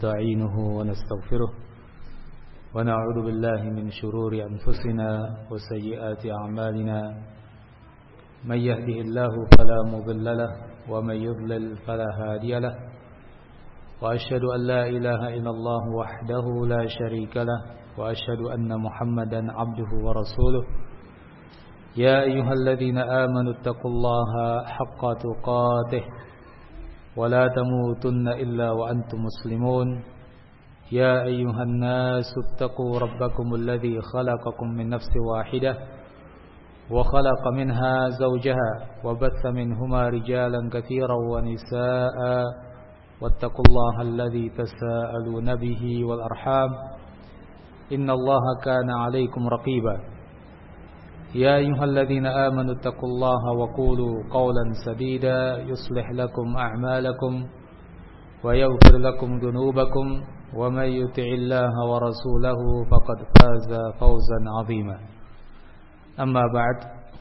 نستعينه ونستغفره ونعوذ بالله من شرور أنفسنا وسيئات أعمالنا من يهده الله فلا مضل له ومن يضلل فلا هادي له وأشهد أن لا إله إلا الله وحده لا شريك له وأشهد أن محمدا عبده ورسوله يا أيها الذين آمنوا اتقوا الله حق تقاته ولا تموتن إلا وأنتم مسلمون يا أيها الناس اتقوا ربكم الذي خلقكم من نفس واحدة وخلق منها زوجها وبث منهما رجالا كثيرا ونساء واتقوا الله الذي تساءلون به والأرحام إن الله كان عليكم رقيبا يا أيها الذين آمنوا اتقوا الله وقولوا قولا سديدا يصلح لكم أعمالكم ويغفر لكم ذنوبكم ومن يطع الله ورسوله فقد فاز فوزا عظيما أما بعد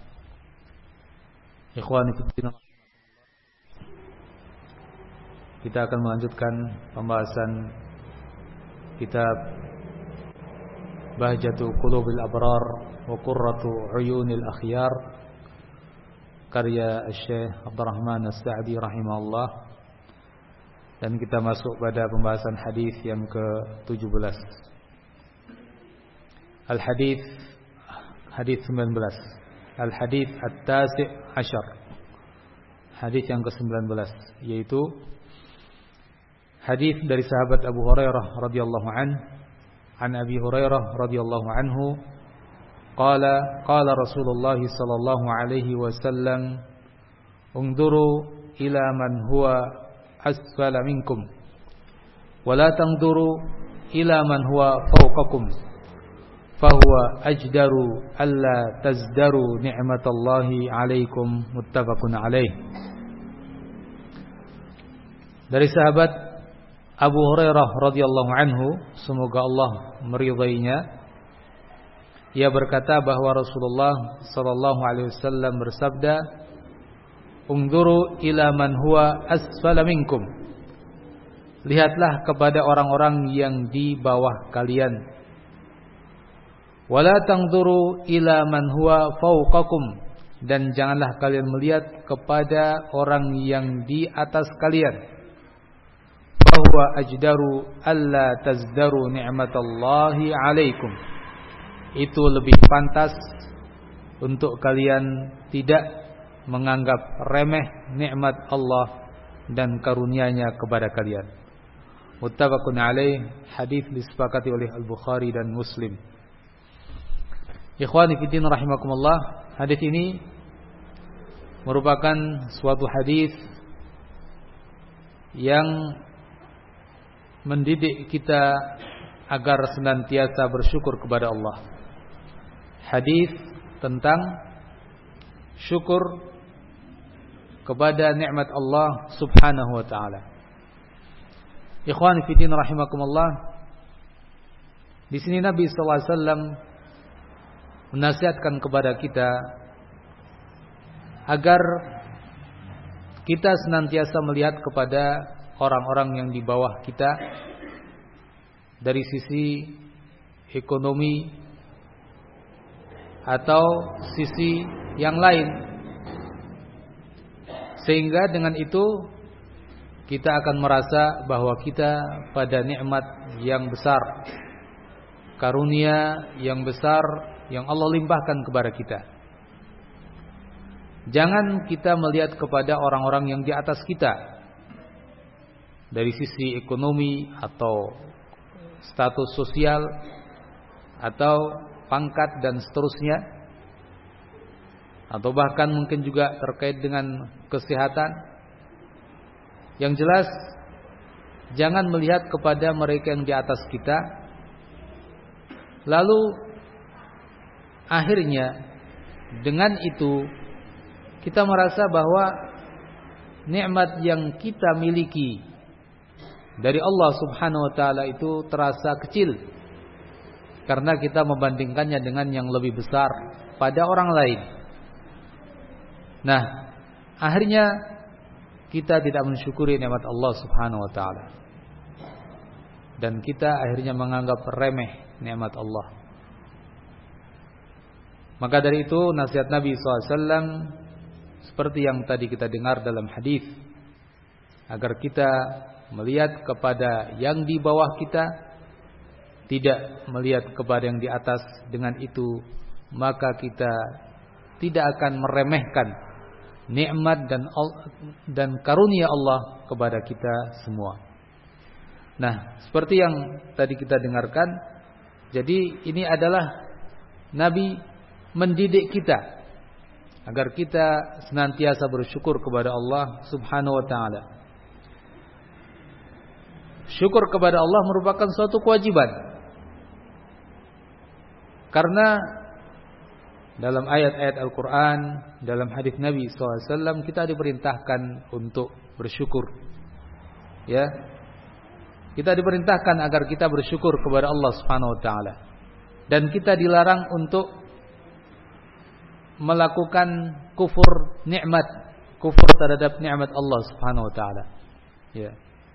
إخواني في الدين kita akan melanjutkan pembahasan kitab Bahjatu Qulubil Abrar wa Qurratu Uyunil Akhyar karya Syekh Abdurrahman As-Sa'di rahimahullah, dan kita masuk pada pembahasan hadis yang ke-17. Al-hadis hadis 19. Al-hadis At-Tasi' Asyar. Hadis yang ke-19 yaitu hadis dari sahabat Abu Hurairah radhiyallahu an Abi Hurairah radhiyallahu anhu qala Rasulullah sallallahu alaihi wasallam unzuru ila man huwa asfala minkum wa la tanzuru ila man huwa fawqakum fahuwa ajdaru alla tazdaru ni'matallahi alaikum muttafaqun alaih. Dari sahabat Abu Hurairah radhiyallahu anhu, semoga Allah meridainya, ia berkata bahwa Rasulullah sallallahu alaihi wasallam bersabda, "Unzuru ila man huwa asfala minkum." Lihatlah kepada orang-orang yang di bawah kalian. Wala tanzuru ila man huwa fawqakum, dan janganlah kalian melihat kepada orang yang di atas kalian. Bahwa ajdaru alla tazdaru ni'matallahi alaikum. Itu lebih pantas untuk kalian tidak menganggap remeh nikmat Allah dan karunia-Nya kepada kalian. Muttafaqun alaih. Hadis disepakati oleh Al-Bukhari dan Muslim. Ikhwani fillah rahimakumullah, hadis ini merupakan suatu hadis yang mendidik kita agar senantiasa bersyukur kepada Allah. Hadis tentang syukur kepada nikmat Allah Subhanahu wa taala. Ikhwani fi din rahimakumullah, di sini Nabi sallallahu alaihi wasallam menasihatkan kepada kita agar kita senantiasa melihat kepada orang-orang yang di bawah kita dari sisi ekonomi atau sisi yang lain, sehingga dengan itu kita akan merasa bahwa kita pada nikmat yang besar, karunia yang besar yang Allah limpahkan kepada kita. Jangan kita melihat kepada orang-orang yang di atas kita dari sisi ekonomi atau status sosial atau pangkat dan seterusnya, atau bahkan mungkin juga terkait dengan kesehatan. Yang jelas, jangan melihat kepada mereka yang di atas kita, lalu akhirnya dengan itu kita merasa bahwa nikmat yang kita miliki dari Allah Subhanahu wa taala itu terasa kecil karena kita membandingkannya dengan yang lebih besar pada orang lain. Nah, akhirnya kita tidak mensyukuri nikmat Allah Subhanahu wa taala. dan kita akhirnya menganggap remeh nikmat Allah. Maka dari itu nasihat Nabi SAW seperti yang tadi kita dengar dalam hadis, agar kita melihat kepada yang di bawah kita, tidak melihat kepada yang di atas. Dengan itu maka kita tidak akan meremehkan nikmat dan karunia Allah kepada kita semua. Nah, seperti yang tadi kita dengarkan, jadi ini adalah Nabi mendidik kita agar kita senantiasa bersyukur kepada Allah Subhanahu wa taala. Syukur kepada Allah merupakan suatu kewajiban. Karena dalam ayat-ayat Al-Quran, dalam hadis Nabi SAW, kita diperintahkan untuk bersyukur. Ya, kita diperintahkan agar kita bersyukur kepada Allah Subhanahu Wa Taala, dan kita dilarang untuk melakukan kufur nikmat, kufur terhadap nikmat Allah Subhanahu Wa Taala. Ya.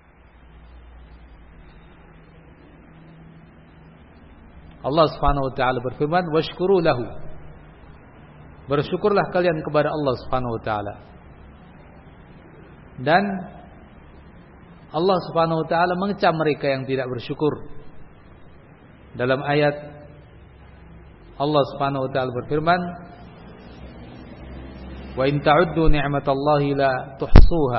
Allah Subhanahu Wa Taala berfirman, "Washkuru lahu." Bersyukurlah kalian kepada Allah Subhanahu Wa Taala. Dan Allah Subhanahu Wa Taala mengecam mereka yang tidak bersyukur. Dalam ayat Allah Subhanahu Wa Taala berfirman, "Wa in ta'uddu ni'matallahi la tuhsuha."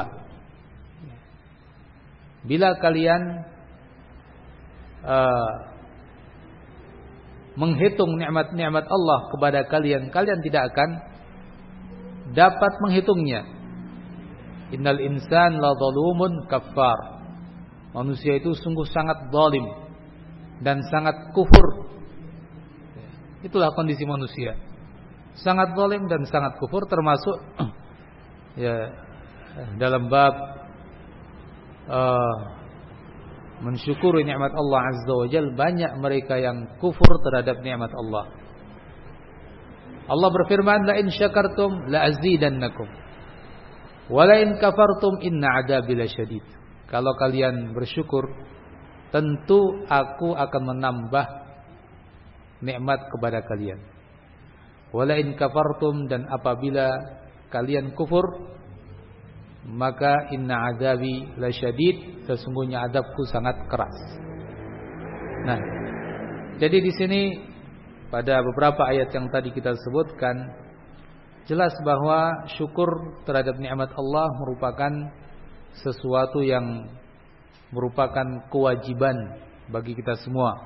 Bila kalian menghitung nikmat-nikmat Allah kepada kalian, kalian tidak akan dapat menghitungnya. Innal insan la zalumun kafar. Manusia itu sungguh sangat zalim dan sangat kufur. Itulah kondisi manusia. Sangat zalim dan sangat kufur, termasuk ya dalam bab mensyukuri nikmat Allah Azza wa Jalla, banyak mereka yang kufur terhadap nikmat Allah. Allah berfirman, "La in syakartum la azidannakum wa la in kafartum inna 'adzabi lasyadid." Kalau kalian bersyukur, tentu aku akan menambah nikmat kepada kalian. Wa la in kafartum, dan apabila kalian kufur, maka inna 'adzabi lasyadid, sesungguhnya adabku sangat keras. Nah, jadi di sini pada beberapa ayat yang tadi kita sebutkan, jelas bahwa syukur terhadap nikmat Allah merupakan sesuatu yang merupakan kewajiban bagi kita semua.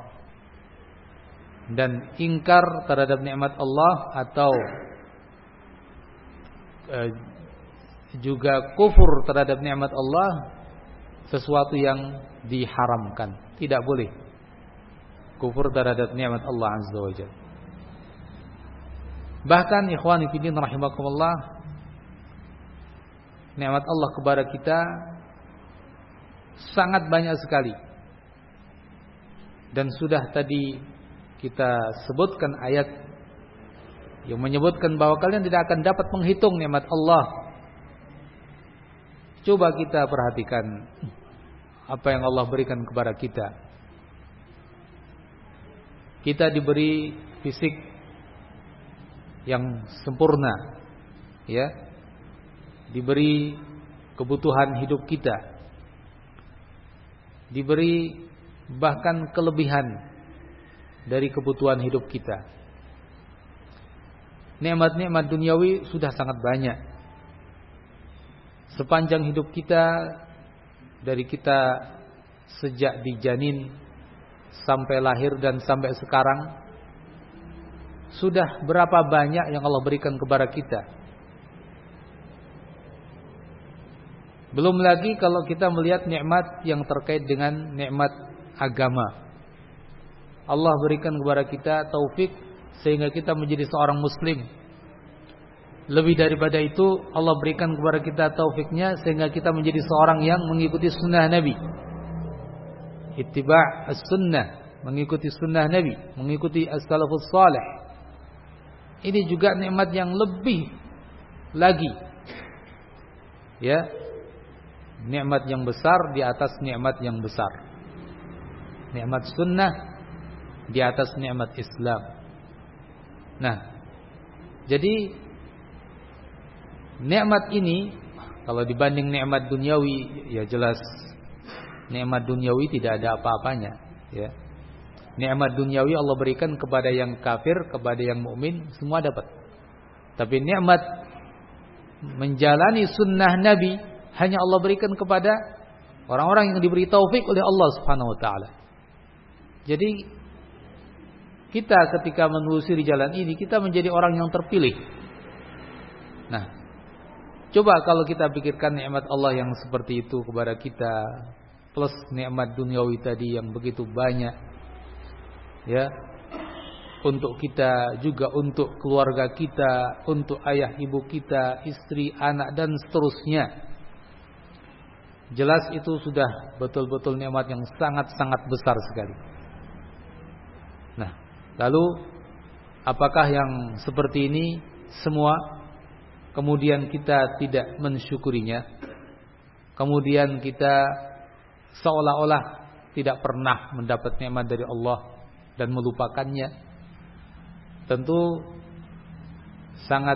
Dan ingkar terhadap nikmat Allah atau juga kufur terhadap nikmat Allah sesuatu yang diharamkan. Tidak boleh kufur terhadap nikmat Allah Azza wa Jalla. Bahkan ikhwani fillah rahimakumullah, nikmat Allah kepada kita sangat banyak sekali. Dan sudah tadi kita sebutkan ayat yang menyebutkan bahwa kalian tidak akan dapat menghitung nikmat Allah. Coba kita perhatikan apa yang Allah berikan kepada kita. Kita diberi fisik yang sempurna, ya. Diberi kebutuhan hidup kita. Diberi bahkan kelebihan dari kebutuhan hidup kita. Nikmat-nikmat duniawi sudah sangat banyak. Sepanjang hidup kita, dari kita sejak dijanin sampai lahir dan sampai sekarang, sudah berapa banyak yang Allah berikan kepada kita. Belum lagi kalau kita melihat nikmat yang terkait dengan nikmat agama. Allah berikan kepada kita taufik sehingga kita menjadi seorang muslim. Lebih daripada itu, Allah berikan kepada kita taufiknya sehingga kita menjadi seorang yang mengikuti sunnah Nabi. Ittiba' as-sunnah, mengikuti sunnah Nabi, mengikuti as-salafus salih. Ini juga nikmat yang lebih lagi. Ya. Nikmat yang besar di atas nikmat yang besar. Nikmat sunnah di atas nikmat Islam. Nah, jadi nikmat ini kalau dibanding nikmat duniawi, ya jelas nikmat duniawi tidak ada apa-apanya, ya. Nikmat duniawi Allah berikan kepada yang kafir, kepada yang mukmin, semua dapat. Tapi nikmat menjalani sunnah Nabi hanya Allah berikan kepada orang-orang yang diberi taufik oleh Allah Subhanahu wa taala. Jadi kita ketika menelusuri jalan ini, kita menjadi orang yang terpilih. Nah, coba kalau kita pikirkan nikmat Allah yang seperti itu kepada kita, plus nikmat duniawi tadi yang begitu banyak, ya, untuk kita juga, untuk keluarga kita, untuk ayah ibu kita, istri, anak dan seterusnya. Jelas itu sudah betul-betul nikmat yang sangat-sangat besar sekali. Nah, lalu apakah yang seperti ini semua kemudian kita tidak mensyukurinya? Kemudian kita seolah-olah tidak pernah mendapat nikmat dari Allah dan melupakannya? Tentu sangat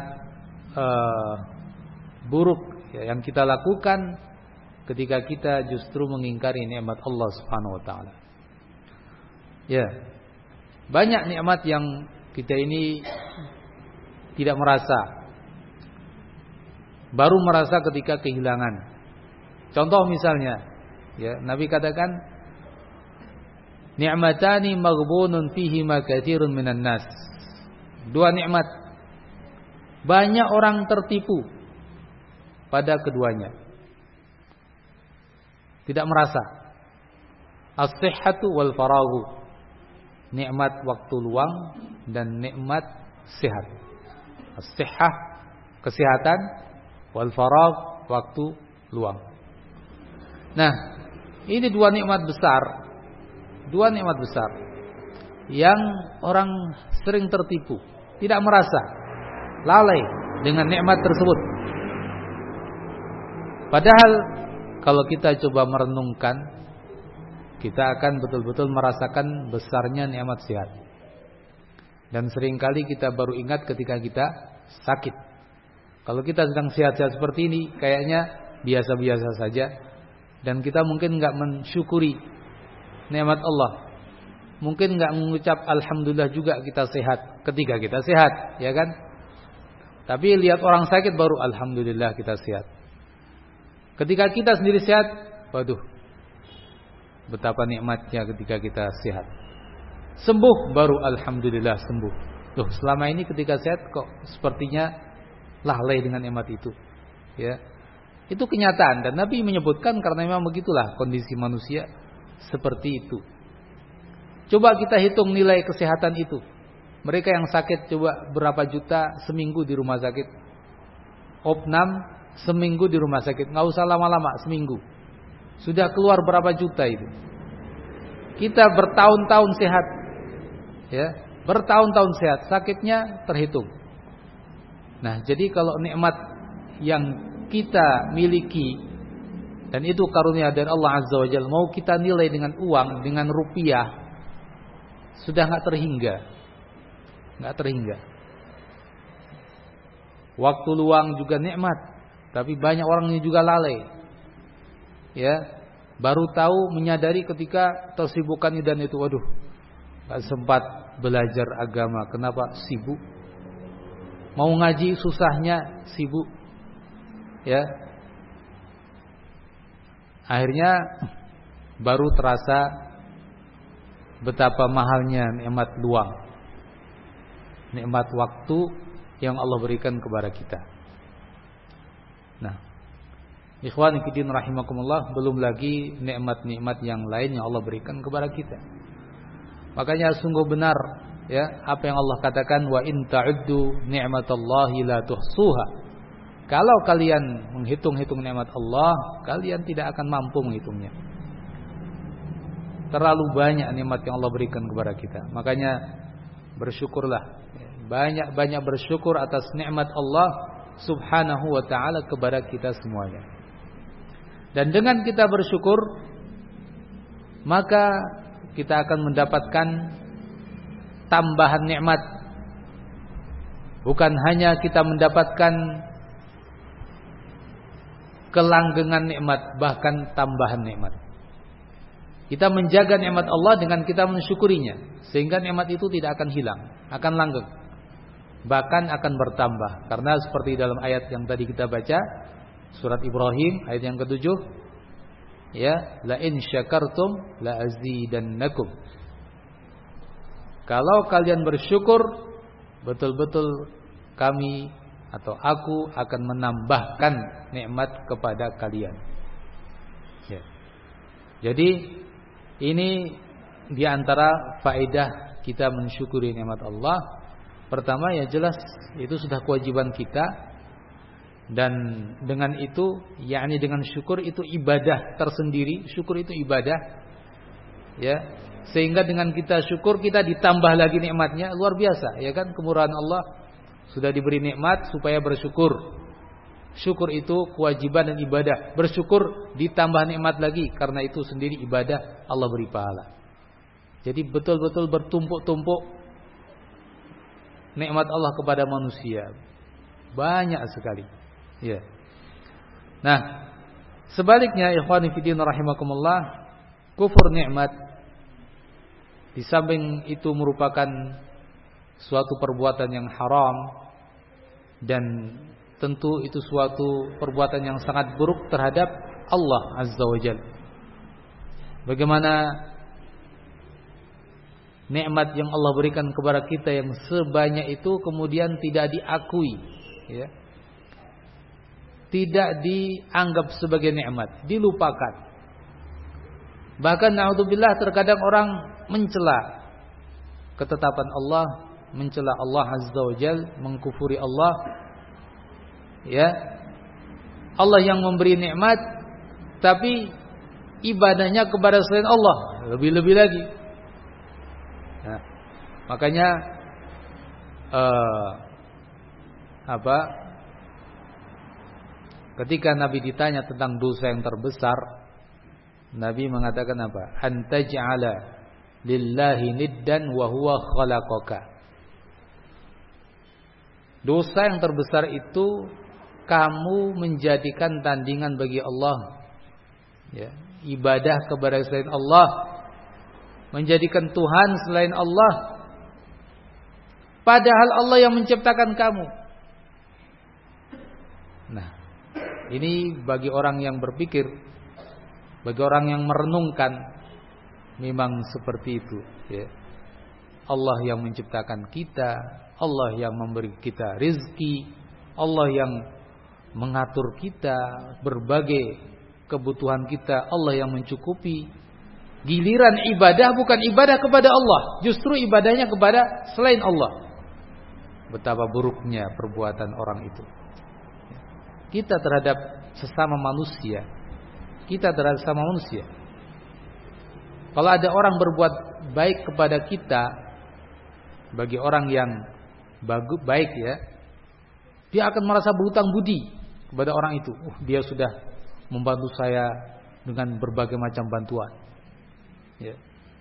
buruk ya, yang kita lakukan ketika kita justru mengingkari nikmat Allah Subhanahu wa taala. Ya. Banyak nikmat yang kita ini tidak merasa, baru merasa ketika kehilangan. Contoh misalnya, ya, Nabi katakan, ni'matani maghbunun fihima katsirun minan nas. Dua nikmat banyak orang tertipu pada keduanya. Tidak merasa. As-sihhatu wal faraghu. Nikmat waktu luang dan nikmat sehat. As-sihhah, kesehatan, wal faragh, waktu luang. Nah, ini dua nikmat besar. Dua nikmat besar yang orang sering tertipu, tidak merasa, lalai dengan nikmat tersebut. Padahal kalau kita coba merenungkan, kita akan betul-betul merasakan besarnya nikmat sehat. Dan seringkali kita baru ingat ketika kita sakit. Kalau kita sedang sehat-sehat seperti ini, kayaknya biasa-biasa saja, dan kita mungkin enggak mensyukuri nikmat Allah. Mungkin enggak mengucap alhamdulillah juga kita sehat ketika kita sehat, ya kan? Tapi lihat orang sakit baru alhamdulillah kita sehat. Ketika kita sendiri sehat, waduh, betapa nikmatnya ketika kita sehat. Sembuh baru alhamdulillah sembuh. Loh, selama ini ketika sehat kok sepertinya lalai dengan nikmat itu. Ya. Itu kenyataan dan Nabi menyebutkan karena memang begitulah kondisi manusia seperti itu. Coba kita hitung nilai kesehatan itu. Mereka yang sakit coba berapa juta seminggu di rumah sakit. Opnam seminggu di rumah sakit, enggak usah lama-lama, seminggu. Sudah keluar berapa juta itu. Kita bertahun-tahun sehat. Ya, bertahun-tahun sehat, sakitnya terhitung. Nah, jadi kalau nikmat yang kita miliki dan itu karunia dari Allah Azza wa Jalla, mau kita nilai dengan uang, dengan rupiah, sudah enggak terhingga. Enggak terhingga. Waktu luang juga nikmat, tapi banyak orang yang juga lalai. Ya, baru tahu menyadari ketika tersibukkan ini dan itu, waduh, gak sempat belajar agama. Kenapa? Sibuk. Mau ngaji susahnya, sibuk. Ya, akhirnya baru terasa betapa mahalnya nikmat luang, nikmat waktu yang Allah berikan kepada kita. Nah, ikhwan fillah rahimakumullah, belum lagi nikmat-nikmat yang lain yang Allah berikan kepada kita. Makanya sungguh benar ya apa yang Allah katakan, wa in ta'uddu ni'matallahi la tuhsuha. Kalau kalian menghitung-hitung nikmat Allah, kalian tidak akan mampu menghitungnya. Terlalu banyak nikmat yang Allah berikan kepada kita. Makanya bersyukurlah. Banyak-banyak bersyukur atas nikmat Allah Subhanahu wa ta'ala kepada kita semuanya. Dan dengan kita bersyukur, maka kita akan mendapatkan tambahan nikmat. Bukan hanya kita mendapatkan kelanggengan nikmat, bahkan tambahan nikmat. Kita menjaga nikmat Allah dengan kita mensyukurinya, sehingga nikmat itu tidak akan hilang, akan langgeng, bahkan akan bertambah. Karena seperti dalam ayat yang tadi kita baca, surat Ibrahim ayat yang ke-7, ya, la in syakartum la azidannakum. Kalau kalian bersyukur, betul-betul kami atau aku akan menambahkan nikmat kepada kalian. Ya. Jadi ini diantara faedah kita mensyukuri nikmat Allah. Pertama, ya jelas itu sudah kewajiban kita, dan dengan itu, yakni dengan syukur itu ibadah tersendiri. Syukur itu ibadah, ya. Sehingga dengan kita syukur, kita ditambah lagi nikmatnya, luar biasa, ya kan? Kemurahan Allah, sudah diberi nikmat supaya bersyukur. Syukur itu kewajiban dan ibadah. Bersyukur ditambah nikmat lagi, karena itu sendiri ibadah, Allah beri pahala. Jadi betul-betul bertumpuk-tumpuk nikmat Allah kepada manusia, banyak sekali. Ya. Nah, sebaliknya, ikhwani fillah rahimakumullah, kufur nikmat, di samping itu merupakan suatu perbuatan yang haram, dan tentu itu suatu perbuatan yang sangat buruk terhadap Allah Azza wa Jalla. Bagaimana nikmat yang Allah berikan kepada kita yang sebanyak itu kemudian tidak diakui, ya, tidak dianggap sebagai nikmat, dilupakan. Bahkan na'udzubillah, terkadang orang mencela ketetapan Allah, mencela Allah Azza wa Jalla, mengkufuri Allah. Ya, Allah yang memberi nikmat, tapi ibadahnya kepada selain Allah lebih-lebih lagi. Nah, makanya ketika Nabi ditanya tentang dosa yang terbesar, Nabi mengatakan apa? Antaj'ala lillahi niddan wa huwa khalaqaka. Dosa yang terbesar itu kamu menjadikan tandingan bagi Allah, ya, ibadah kepada selain Allah, menjadikan Tuhan selain Allah, padahal Allah yang menciptakan kamu. Nah, ini bagi orang yang berpikir, bagi orang yang merenungkan, memang seperti itu, ya. Allah yang menciptakan kita, Allah yang memberi kita rizki, Allah yang mengatur kita, berbagai kebutuhan kita, Allah yang mencukupi. Giliran ibadah bukan ibadah kepada Allah, justru ibadahnya kepada selain Allah. Betapa buruknya perbuatan orang itu. Kita terhadap sesama manusia, kita terhadap sesama manusia. Kalau ada orang berbuat baik kepada kita, bagi orang yang baik, ya, dia akan merasa berhutang budi kepada orang itu. Dia sudah membantu saya dengan berbagai macam bantuan, ya.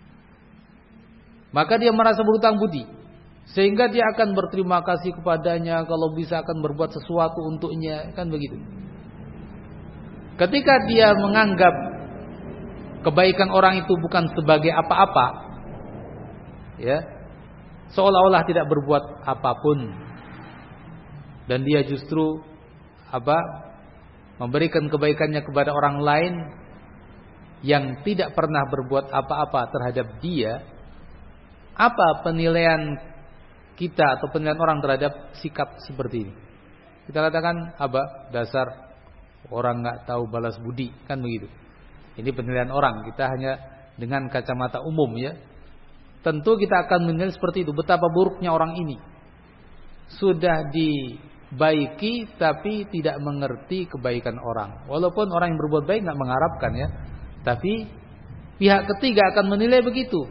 Maka dia merasa berhutang budi, sehingga dia akan berterima kasih kepadanya, kalau bisa akan berbuat sesuatu untuknya, kan begitu. Ketika dia menganggap kebaikan orang itu bukan sebagai apa-apa, ya, seolah-olah tidak berbuat apapun, dan dia justru memberikan kebaikannya kepada orang lain yang tidak pernah berbuat apa-apa terhadap dia. Apa penilaian kita atau penilaian orang terhadap sikap seperti ini? Kita katakan dasar orang nggak tahu balas budi, kan begitu. Ini penilaian orang, kita hanya dengan kacamata umum, ya. Tentu kita akan menilai seperti itu. Betapa buruknya orang ini, sudah dibaiki tapi tidak mengerti kebaikan orang. Walaupun orang yang berbuat baik nggak mengharapkan, ya, tapi pihak ketiga akan menilai begitu.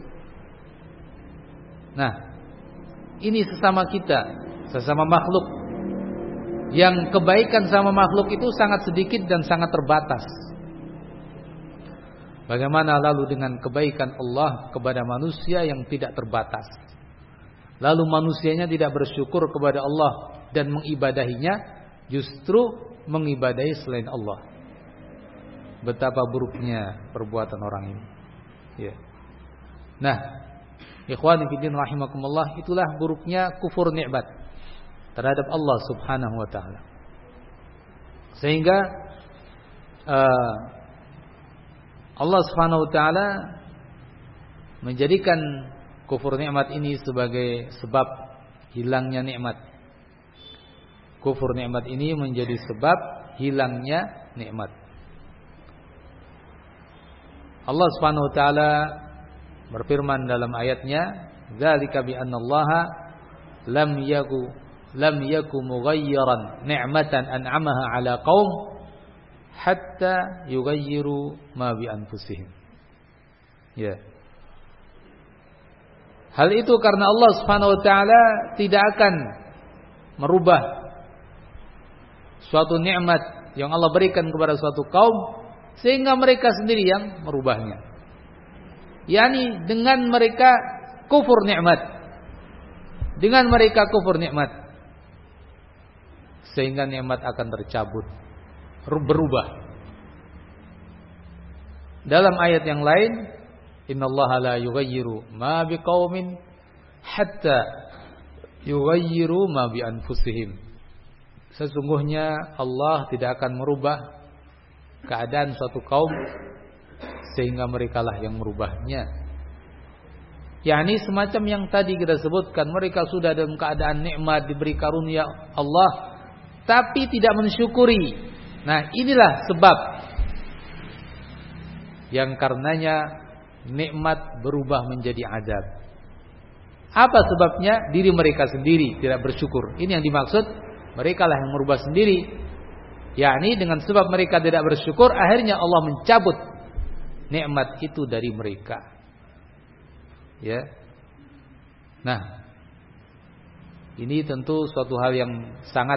Nah, ini sesama kita, sesama makhluk, yang kebaikan sama makhluk itu sangat sedikit dan sangat terbatas. Bagaimana lalu dengan kebaikan Allah kepada manusia yang tidak terbatas. Lalu manusianya tidak bersyukur kepada Allah dan mengibadahinya, justru mengibadahi selain Allah. Betapa buruknya perbuatan orang ini. Ya. Nah, ikhwani fillah rahimakumullah, itulah buruknya kufur nikmat terhadap Allah Subhanahu wa taala. Sehingga Allah Subhanahu wa taala menjadikan kufur nikmat ini sebagai sebab hilangnya nikmat. Kufur nikmat ini menjadi sebab hilangnya nikmat. Allah Subhanahu wa taala berfirman dalam ayatnya, "Dzalika bi anna Allaha lam yaku mughayyiran ni'matan an'amaha 'ala qaum hatta yughayyiru ma bi anfusihim." Ya. Hal itu karena Allah Subhanahu wa taala tidak akan merubah suatu nikmat yang Allah berikan kepada suatu kaum sehingga mereka sendiri yang merubahnya. Yani dengan mereka kufur nikmat. Dengan mereka kufur nikmat, sehingga nikmat akan tercabut, berubah. Dalam ayat yang lain, innallaha la yughayyiru ma biqaumin hatta yughayyiru ma bi anfusihim. Sesungguhnya Allah tidak akan merubah keadaan suatu kaum sehingga merekalah yang merubahnya. yakni semacam yang tadi kita sebutkan, mereka sudah dalam keadaan nikmat, diberi karunia Allah, tapi tidak mensyukuri. Nah, inilah sebab yang karenanya nikmat berubah menjadi azab. Apa sebabnya? Diri mereka sendiri tidak bersyukur. Ini yang dimaksud, mereka lah yang merubah sendiri. Yakni dengan sebab mereka tidak bersyukur, akhirnya Allah mencabut nikmat itu dari mereka. Ya. Nah, ini tentu suatu hal yang sangat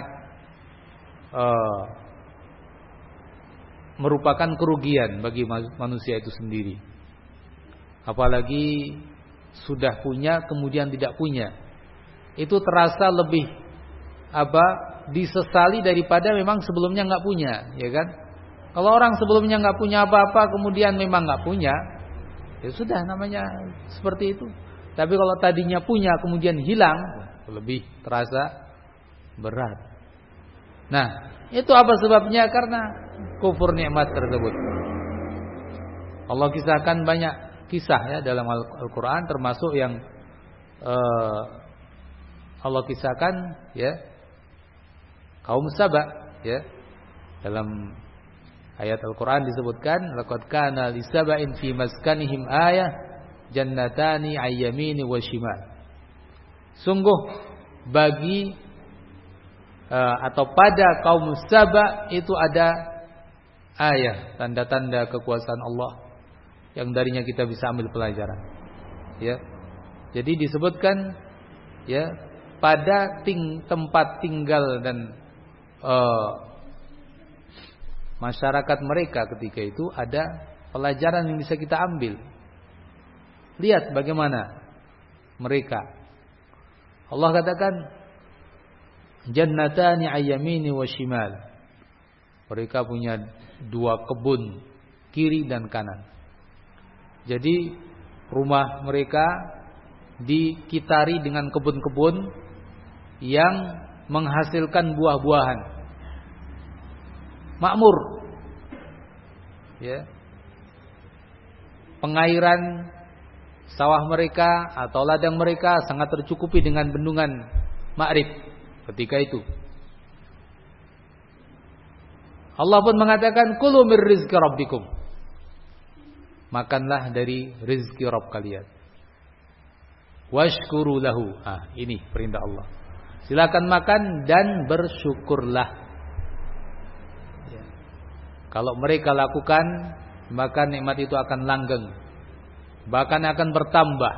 merupakan kerugian bagi manusia itu sendiri. Apalagi sudah punya kemudian tidak punya. Itu terasa lebih disesali daripada memang sebelumnya nggak punya, ya kan? Kalau orang sebelumnya nggak punya apa-apa, kemudian memang nggak punya, ya sudah, namanya seperti itu. Tapi kalau tadinya punya kemudian hilang, lebih terasa berat. Nah, itu apa sebabnya? Karena kufur nikmat tersebut. Allah kisahkan banyak kisah ya dalam Al-Quran, termasuk yang Allah kisahkan ya kaum Saba ya. Dalam ayat Al-Quran disebutkan, laqad kana li saba'in fi maskanihim ayah jannatani ayyamini wa shimal. Sungguh bagi atau pada kaum Saba itu ada ayat, tanda-tanda kekuasaan Allah yang darinya kita bisa ambil pelajaran. Ya. Jadi disebutkan ya pada tempat tinggal dan masyarakat mereka ketika itu ada pelajaran yang bisa kita ambil. Lihat bagaimana mereka. Allah katakan jannatani ayyamini wa shimal. Mereka punya dua kebun kiri dan kanan. Jadi rumah mereka dikitari dengan kebun-kebun yang menghasilkan buah-buahan. Makmur. Ya. Pengairan sawah mereka atau ladang mereka sangat tercukupi dengan bendungan Ma'rib ketika itu. Allah pun mengatakan kulu mir rizqi rabbikum. Makanlah dari rezeki Rabb kalian. Washkuru lahu. Ini perintah Allah. Silakan makan dan bersyukurlah. Ya. Kalau mereka lakukan, maka nikmat itu akan langgeng, bahkan akan bertambah.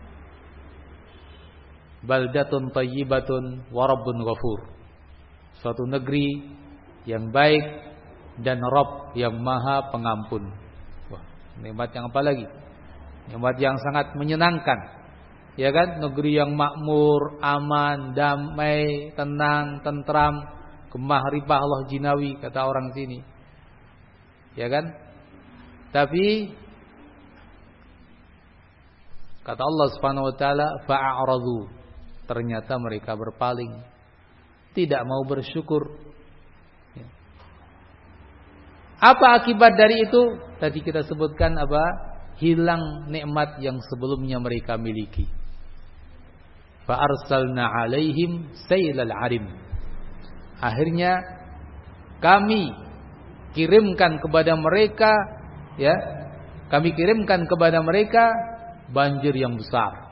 Baldatun thayyibatun wa rabbun ghafur. Suatu negeri yang baik dan Rabb yang Maha Pengampun. Wah, Nikmat yang apa lagi? Nikmat yang sangat menyenangkan. Ya kan? Negeri yang makmur, aman, damai, tenang, tentram, gemah ripah Allah jinawi kata orang sini. Ya kan? Tapi kata Allah Subhanahu wa taala fa'aradu. Ternyata mereka berpaling. Tidak mau bersyukur. Apa akibat dari itu? Tadi kita sebutkan apa? Hilang nikmat yang sebelumnya mereka miliki. Fa arsalna alaihim sailal arim. Akhirnya kami kirimkan kepada mereka, ya, kami kirimkan kepada mereka banjir yang besar.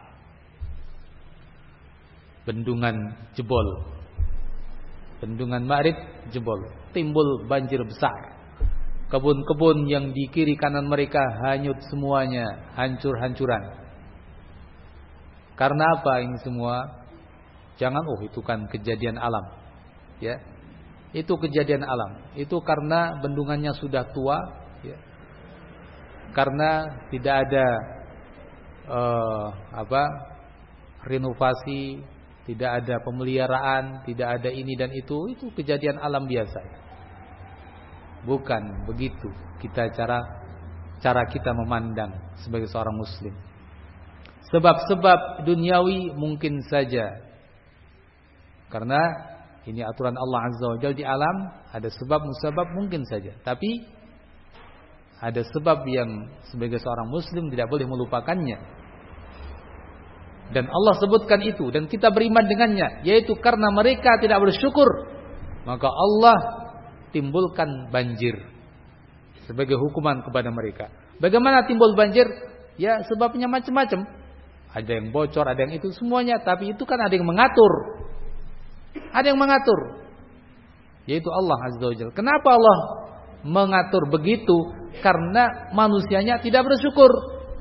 Bendungan jebol. Bendungan Ma'rib jebol. Timbul banjir besar. Kebun-kebun yang di kiri kanan mereka hanyut semuanya, hancur-hancuran. Karena apa ini semua? Jangan itu kan kejadian alam. Ya. Itu kejadian alam. Itu karena bendungannya sudah tua, ya. Karena tidak ada renovasi, tidak ada pemeliharaan, tidak ada ini dan itu kejadian alam biasa. Bukan begitu cara kita memandang sebagai seorang muslim. Sebab-sebab duniawi mungkin saja. Karena ini aturan Allah Azza wa Jalla di alam, ada sebab musabab mungkin saja. Tapi ada sebab yang sebagai seorang muslim tidak boleh melupakannya. Dan Allah sebutkan itu dan kita beriman dengannya, yaitu karena mereka tidak bersyukur, maka Allah timbulkan banjir sebagai hukuman kepada mereka. Bagaimana timbul banjir? Ya sebabnya macam-macam. Ada yang bocor, ada yang itu semuanya. Tapi itu kan ada yang mengatur. Ada yang mengatur, yaitu Allah Azza wa Jalla. Kenapa Allah mengatur begitu? Karena manusianya tidak bersyukur.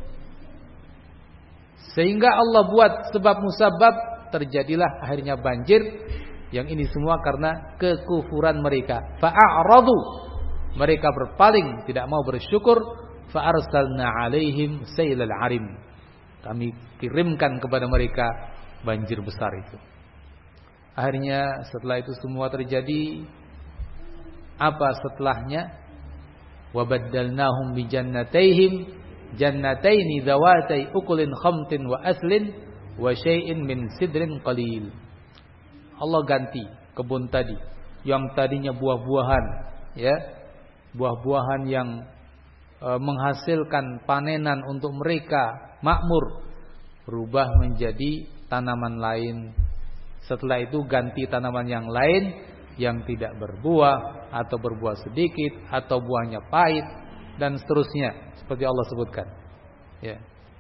Sehingga Allah buat sebab musabab, terjadilah akhirnya banjir. Yang ini semua karena kekufuran mereka. Fa'aradu. Mereka berpaling, tidak mau bersyukur. Fa'arsalna alaihim sailal arim. Kami kirimkan kepada mereka banjir besar itu. Akhirnya setelah itu semua terjadi, apa setelahnya? Wa baddalnahum bi jannatayhim jannataini dzawatai ukulin khamtin wa aslin wa syai'in min sidrin qalil. Allah ganti kebun tadi yang tadinya buah-buahan, ya, buah-buahan yang menghasilkan panenan untuk mereka makmur, berubah menjadi tanaman lain. Setelah itu ganti tanaman yang lain yang tidak berbuah atau berbuah sedikit atau buahnya pahit dan seterusnya seperti Allah sebutkan. Ya.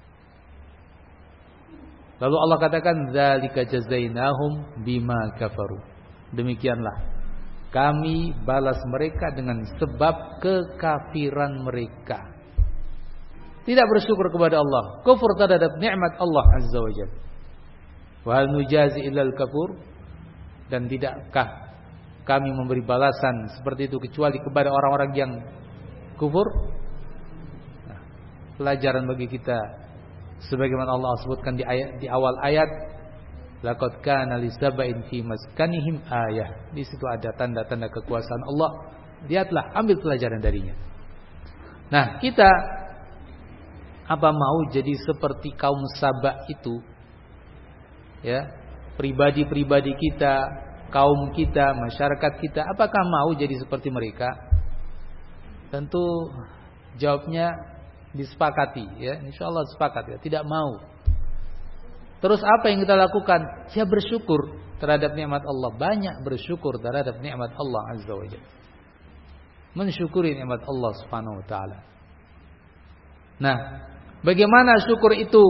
Lalu Allah katakan dzalika jazainahum bima kafaru. Demikianlah kami balas mereka dengan sebab kekafiran mereka. Tidak bersyukur kepada Allah, kufur terhadap nikmat Allah Azza wa Jalla. Wa hal nujazi illal kafur, dan tidakkah kami memberi balasan seperti itu kecuali kepada orang-orang yang kufur? Nah, pelajaran bagi kita. Sebagaimana Allah sebutkan di awal ayat, laqad kana lisaba'in fi maskanihim ayah. Di situ ada tanda-tanda kekuasaan Allah. Lihatlah, ambil pelajaran darinya. Nah, kita apa mau jadi seperti kaum Saba itu? Ya, pribadi-pribadi kita, kaum kita, masyarakat kita, apakah mau jadi seperti mereka? Tentu jawabnya disepakati, ya, insyaallah sepakat, ya, tidak mau. Terus apa yang kita lakukan? Ya bersyukur terhadap nikmat Allah, banyak bersyukur terhadap nikmat Allah Azza wa Jalla. Mensyukuri nikmat Allah Subhanahu wa taala. Nah, bagaimana syukur itu?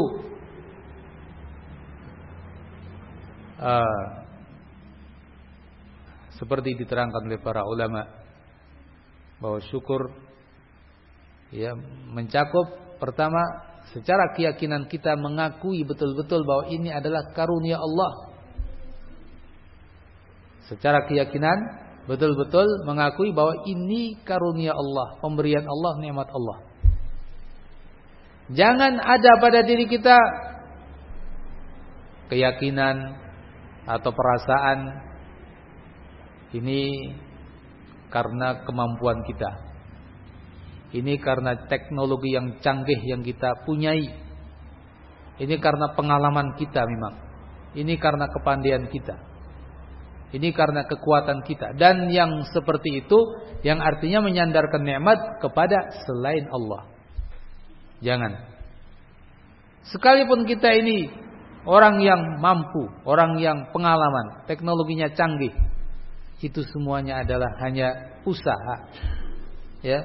Seperti diterangkan oleh para ulama bahwa syukur, ya, mencakup pertama secara keyakinan kita mengakui betul-betul bahwa ini adalah karunia Allah. Secara keyakinan betul-betul mengakui bahwa ini karunia Allah, pemberian Allah, nikmat Allah. Jangan ada pada diri kita keyakinan atau perasaan ini karena kemampuan kita. Ini karena teknologi yang canggih yang kita punyai. Ini karena pengalaman kita memang. Ini karena kepandaian kita. Ini karena kekuatan kita. Dan yang seperti itu yang artinya menyandarkan nikmat kepada selain Allah. Jangan. Sekalipun kita ini orang yang mampu, orang yang pengalaman, teknologinya canggih, itu semuanya adalah hanya usaha. Ya.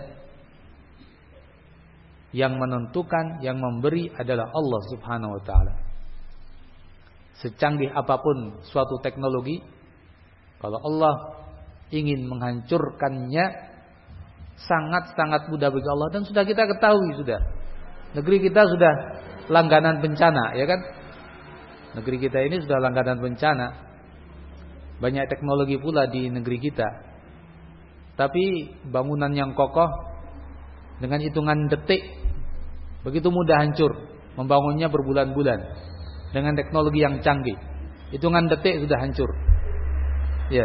Yang menentukan, yang memberi adalah Allah Subhanahu wa taala. Secanggih apapun suatu teknologi, kalau Allah ingin menghancurkannya, sangat-sangat mudah bagi Allah. Dan sudah kita ketahui sudah. Negeri kita sudah langganan bencana, ya kan? Negeri kita ini sudah langganan bencana. Banyak teknologi pula di negeri kita. Tapi bangunan yang kokoh dengan hitungan detik begitu mudah hancur. Membangunnya berbulan-bulan dengan teknologi yang canggih. Hitungan detik sudah hancur. Ya.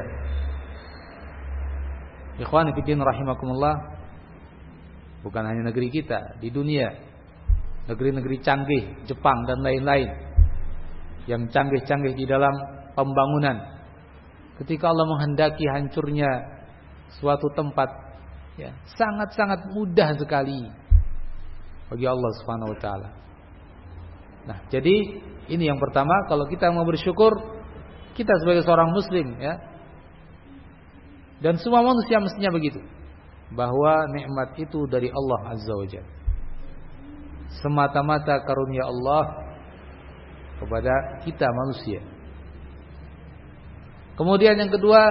Ikhwan fillah rahimakumullah. Bukan hanya negeri kita, di dunia. Negeri-negeri canggih, Jepang dan lain-lain, yang canggih-canggih di dalam pembangunan, ketika Allah menghendaki hancurnya suatu tempat, ya, sangat-sangat mudah sekali bagi Allah Subhanahu wa taala. Nah, jadi ini yang pertama, kalau kita mau bersyukur, kita sebagai seorang muslim, ya, dan semua manusia mestinya begitu, bahwa nikmat itu dari Allah Azza wa Jalla, semata-mata karunia Allah kepada kita manusia. Kemudian yang kedua,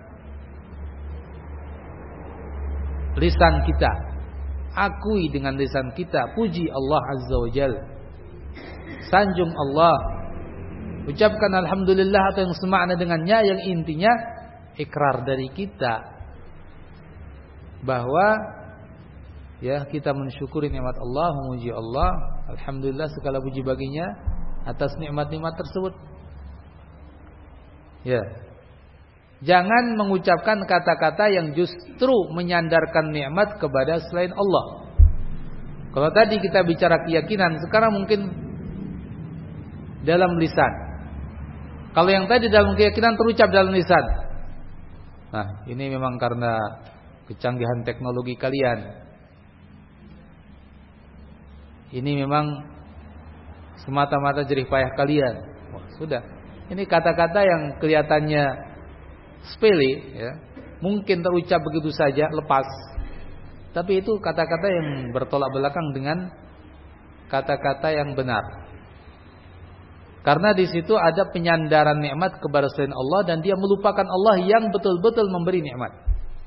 lisan kita. Akui dengan lisan kita, puji Allah Azza wa Jalla, sanjung Allah, ucapkan alhamdulillah atau yang semakna dengannya, yang intinya ikrar dari kita bahwa ya, kita mensyukuri nikmat Allah, memuji Allah, alhamdulillah segala puji baginya atas nikmat-nikmat tersebut. Ya. Jangan mengucapkan kata-kata yang justru menyandarkan nikmat kepada selain Allah. Kalau tadi kita bicara keyakinan, sekarang mungkin dalam lisan. Kalau yang tadi dalam keyakinan terucap dalam lisan. Nah, ini memang karena kecanggihan teknologi kalian. Ini memang semata-mata jerih payah kalian. Wah, sudah. Ini kata-kata yang kelihatannya sepele, ya, mungkin terucap begitu saja, lepas. Tapi itu kata-kata yang bertolak belakang dengan kata-kata yang benar. Karena di situ ada penyandaran nikmat kepada selain Allah, dan dia melupakan Allah yang betul-betul memberi nikmat.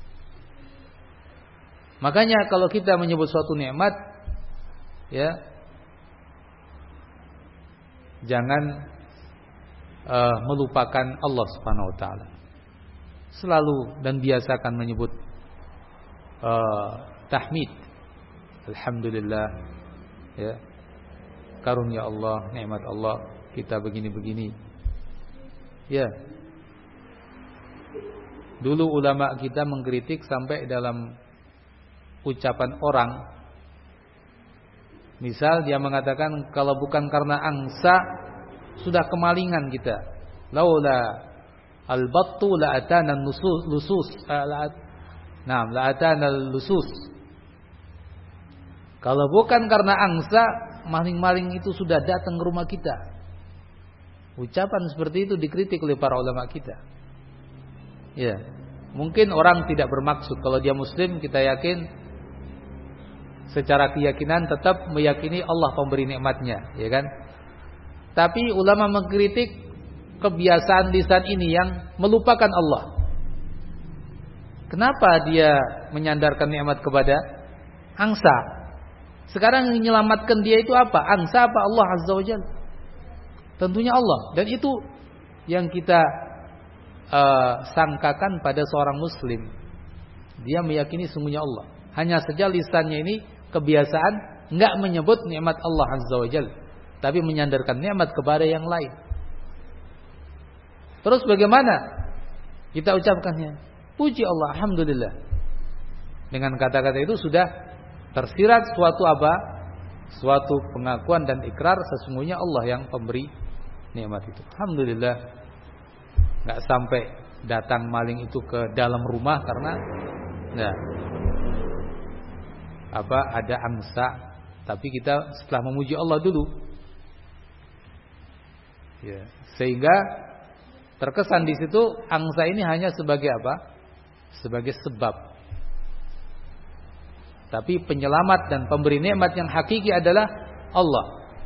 Makanya kalau kita menyebut suatu nikmat, ya, jangan melupakan Allah Subhanahu wa taala. Selalu dan biasakan menyebut tahmid, alhamdulillah, ya, karunia Allah, nikmat Allah, kita begini-begini. Ya. Dulu ulama kita mengkritik sampai dalam ucapan orang. Misal dia mengatakan, kalau bukan karena angsa sudah kemalingan kita. Laula al-battu la atana lusus. Naam, la atana lusus. Kalau bukan karena angsa, maling-maling itu sudah datang ke rumah kita. Ucapan seperti itu dikritik oleh para ulama kita. Ya, mungkin orang tidak bermaksud, kalau dia muslim kita yakin secara keyakinan tetap meyakini Allah pemberi nikmatnya, ya kan? Tapi ulama mengkritik kebiasaan lisan ini yang melupakan Allah. Kenapa dia menyandarkan nikmat kepada angsa? Sekarang yang menyelamatkan dia itu apa? Angsa apa Allah Azza wa Jalla? Tentunya Allah. Dan itu yang kita sangkakan pada seorang muslim. Dia meyakini sungguhnya Allah. Hanya saja lisannya ini kebiasaan enggak menyebut nikmat Allah Azza wa Jalla, tapi menyandarkan nikmat kepada yang lain. Terus bagaimana kita ucapkannya? Puji Allah, alhamdulillah. Dengan kata-kata itu sudah tersirat suatu apa? Suatu pengakuan dan ikrar sesungguhnya Allah yang pemberi nikmat itu. Alhamdulillah. Enggak sampai datang maling itu ke dalam rumah karena ada angsa, tapi kita setelah memuji Allah dulu. Ya, sehingga terkesan di situ angsa ini hanya sebagai apa? Sebagai sebab. Tapi penyelamat dan pemberi nikmat yang hakiki adalah Allah.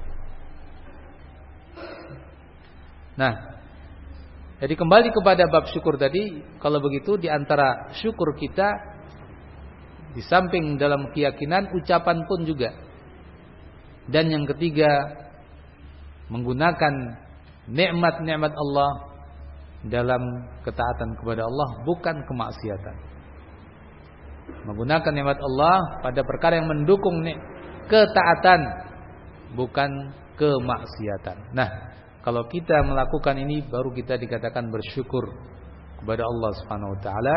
Nah, jadi kembali kepada bab syukur tadi, kalau begitu di antara syukur kita di samping dalam keyakinan, ucapan pun juga. Dan yang ketiga, menggunakan nikmat-nikmat Allah dalam ketaatan kepada Allah, bukan kemaksiatan. Menggunakan nikmat Allah pada perkara yang mendukung ketaatan, bukan kemaksiatan. Nah, kalau kita melakukan ini, baru kita dikatakan bersyukur kepada Allah Subhanahu wa taala.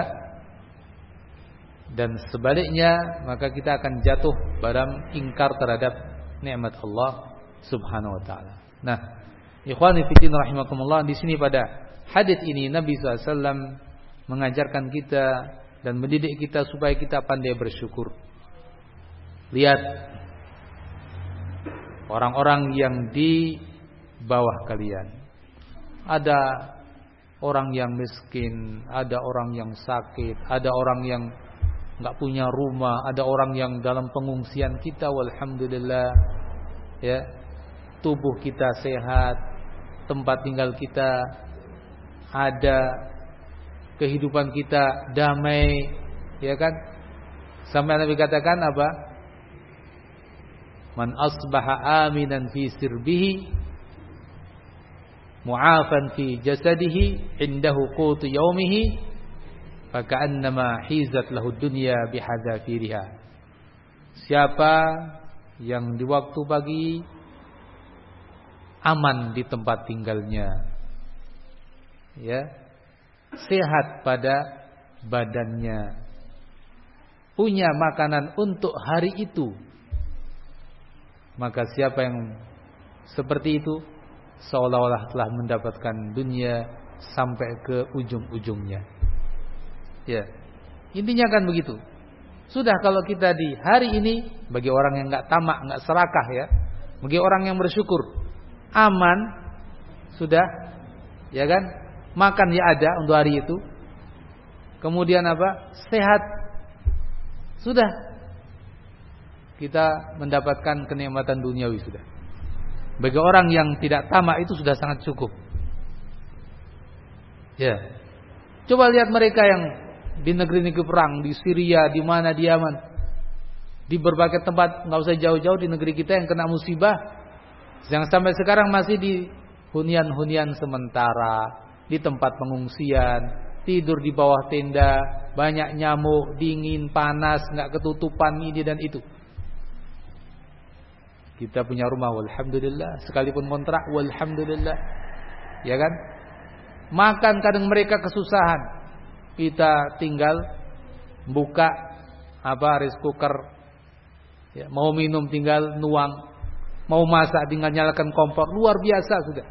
Dan sebaliknya, maka kita akan jatuh dalam ingkar terhadap nikmat Allah Subhanahu wa taala. Nah, ikhwani fillah rahimakumullah, di sini pada hadits ini Nabi SAW mengajarkan kita dan mendidik kita supaya kita pandai bersyukur. Lihat orang-orang yang di bawah kalian. Ada orang yang miskin, ada orang yang sakit, ada orang yang enggak punya rumah, ada orang yang dalam pengungsian. Kita walhamdulillah ya, tubuh kita sehat, tempat tinggal kita ada, kehidupan kita damai, ya kan? Sampai Nabi katakan apa? Man asbaha aminan fi sirbihi mu'afan fi jasadihi indahu qutu yaumihi faka'annama hizat lahu dunya bihadzafiriha. Siapa yang di waktu pagi aman di tempat tinggalnya, ya, sehat pada badannya, punya makanan untuk hari itu, maka siapa yang seperti itu seolah-olah telah mendapatkan dunia sampai ke ujung-ujungnya. Ya, intinya kan begitu. Sudah, kalau kita di hari ini, bagi orang yang enggak tamak, enggak serakah ya, bagi orang yang bersyukur, aman, sudah, ya kan? Makan ya ada untuk hari itu. Kemudian apa? Sehat. Sudah. Kita mendapatkan kenikmatan duniawi sudah. Bagi orang yang tidak tamak itu sudah sangat cukup. Ya. Coba lihat mereka yang di negeri-negeri perang, di Syria, di mana di Yaman, di berbagai tempat, enggak usah jauh-jauh, di negeri kita yang kena musibah, yang sampai sekarang masih di hunian-hunian sementara, di tempat pengungsian, tidur di bawah tenda, banyak nyamuk, dingin, panas, enggak ketutupan ini dan itu. Kita punya rumah, walhamdulillah, sekalipun kontrak, walhamdulillah, ya kan? Makan kadang mereka kesusahan, kita tinggal buka rice cooker, ya, mau minum tinggal nuang, mau masak tinggal nyalakan kompor, luar biasa sudah.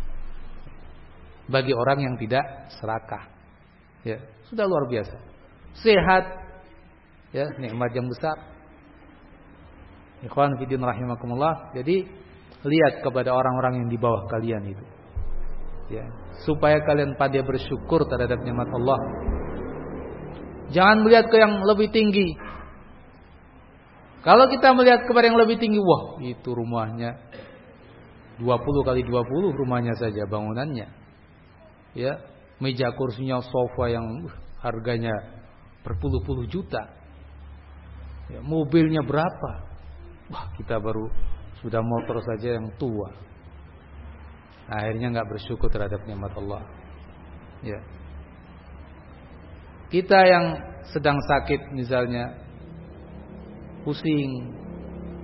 Bagi orang yang tidak serakah, ya, sudah luar biasa. Sehat, ya, nikmat yang besar. Ikhwan fillah rahimakumullah. Jadi lihat kepada orang-orang yang di bawah kalian itu, ya, supaya kalian pandai bersyukur terhadap nikmat Allah. Jangan melihat ke yang lebih tinggi. Kalau kita melihat kepada yang lebih tinggi, wah, itu rumahnya 20 kali 20 rumahnya saja bangunannya. Ya, meja kursinya, sofa yang harganya berpuluh-puluh juta. Ya, mobilnya berapa? Wah, kita baru sudah motor saja yang tua. Akhirnya enggak bersyukur terhadap nikmat Allah. Ya. Kita yang sedang sakit misalnya, pusing,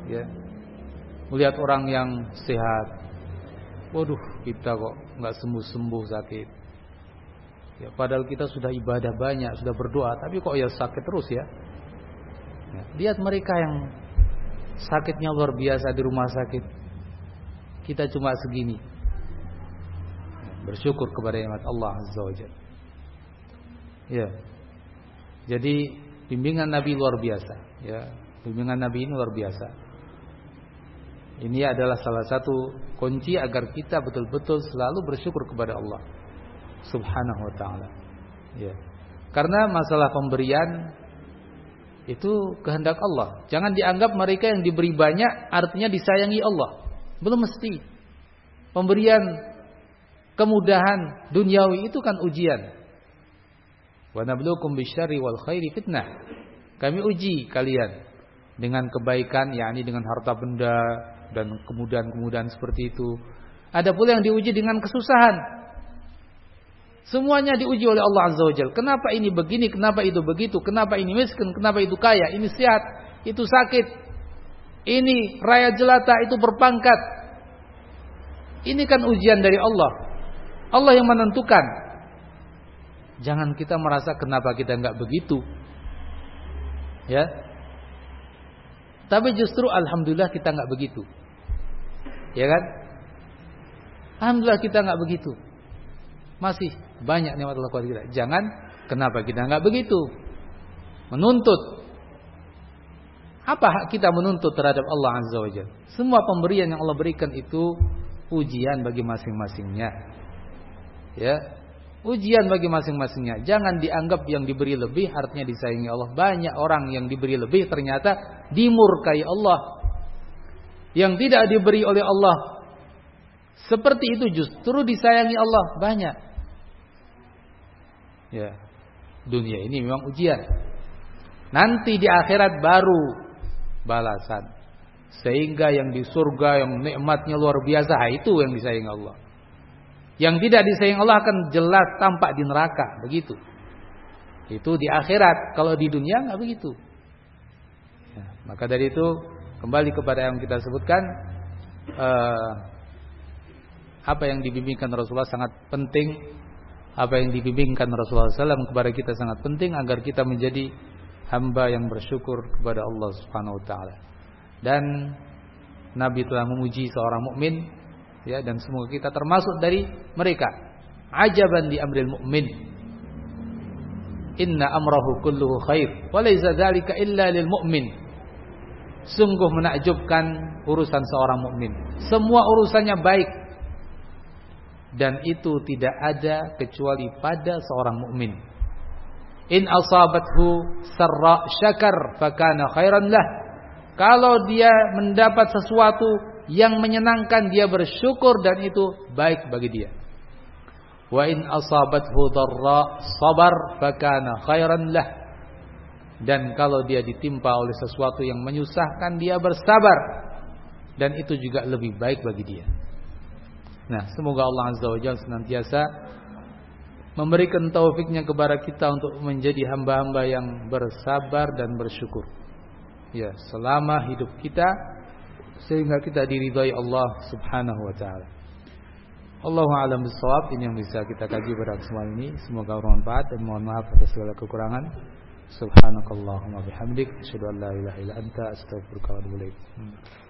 ya. Melihat orang yang sehat, waduh, kita kok nggak sembuh-sembuh sakit. Ya, padahal kita sudah ibadah banyak, sudah berdoa, tapi kok ya sakit terus ya. Ya, lihat mereka yang sakitnya luar biasa di rumah sakit. Kita cuma segini. Ya, bersyukur kepada nikmat Allah Azza wa Jalla. Ya. Jadi bimbingan Nabi luar biasa, ya. Bimbingan Nabi ini luar biasa. Ini adalah salah satu kunci agar kita betul-betul selalu bersyukur kepada Allah Subhanahu wa ta'ala. Ya. Karena masalah pemberian itu kehendak Allah. Jangan dianggap mereka yang diberi banyak artinya disayangi Allah. Belum mesti. Pemberian kemudahan duniawi itu kan ujian. Wa nabluukum bisyarri wal khairi fitnah. Kami uji kalian dengan kebaikan, yakni dengan harta benda dan kemudahan-kemudahan seperti itu. Ada pula yang diuji dengan kesusahan. Semuanya diuji oleh Allah Azza wa Jalla. Kenapa ini begini, kenapa itu begitu, kenapa ini miskin, kenapa itu kaya, ini sehat, itu sakit, ini raya jelata, itu berpangkat. Ini kan ujian dari Allah. Allah yang menentukan. Jangan kita merasa kenapa kita enggak begitu. Ya. Tapi justru alhamdulillah kita enggak begitu. Ya kan? Alhamdulillah kita enggak begitu. Masih banyak nikmat Allah kepada kita. Jangan kenapa kita enggak begitu. Menuntut. Apa hak kita menuntut terhadap Allah Azza wa Jalla? Semua pemberian yang Allah berikan itu ujian bagi masing-masingnya. Ya. Ujian bagi masing-masingnya. Jangan dianggap yang diberi lebih artinya disayangi Allah. Banyak orang yang diberi lebih ternyata dimurkai Allah. Yang tidak diberi oleh Allah seperti itu justru disayangi Allah. Banyak. Ya. Dunia ini memang ujian. Nanti di akhirat baru balasan. Sehingga yang di surga yang nikmatnya luar biasa, itu yang disayangi Allah. Yang tidak disayang Allah akan jelas tampak di neraka, begitu. Itu di akhirat. Kalau di dunia enggak begitu. Ya, maka dari itu kembali kepada yang kita sebutkan, apa yang dibimbingkan Rasulullah sangat penting. Apa yang dibimbingkan Rasulullah SAW kepada kita sangat penting agar kita menjadi hamba yang bersyukur kepada Allah Subhanahu Wa Taala. Dan Nabi telah memuji seorang mukmin. Ya, dan semoga kita termasuk dari mereka. Ajaban di amril mu'min. Inna amrahu kulluhu khair. Wa laysa dzalika illa lil mu'min. Sungguh menakjubkan urusan seorang mukmin. Semua urusannya baik. Dan itu tidak ada kecuali pada seorang mukmin. In asabathu sarra syakar fakana khairan lah. Kalau dia mendapat sesuatu yang menyenangkan, dia bersyukur dan itu baik bagi dia. Wa in asabathu dharra sabar fakana khairan lah. Dan kalau dia ditimpa oleh sesuatu yang menyusahkan, dia bersabar dan itu juga lebih baik bagi dia. Nah, semoga Allah Azza wa Jalla senantiasa memberikan taufiknya kepada kita untuk menjadi hamba-hamba yang bersabar dan bersyukur. Ya, selama hidup kita, sehingga kita diridhai Allah Subhanahu wa taala. Allahu a'lam bissawab. Ini yang bisa kita kaji pada kesempatan ini. Semoga bermanfaat dan mohon maaf atas segala kekurangan. Subhanakallahumma bihamdik asyhadu an la ilaha illa anta astaghfiruka wa atubu ilaik.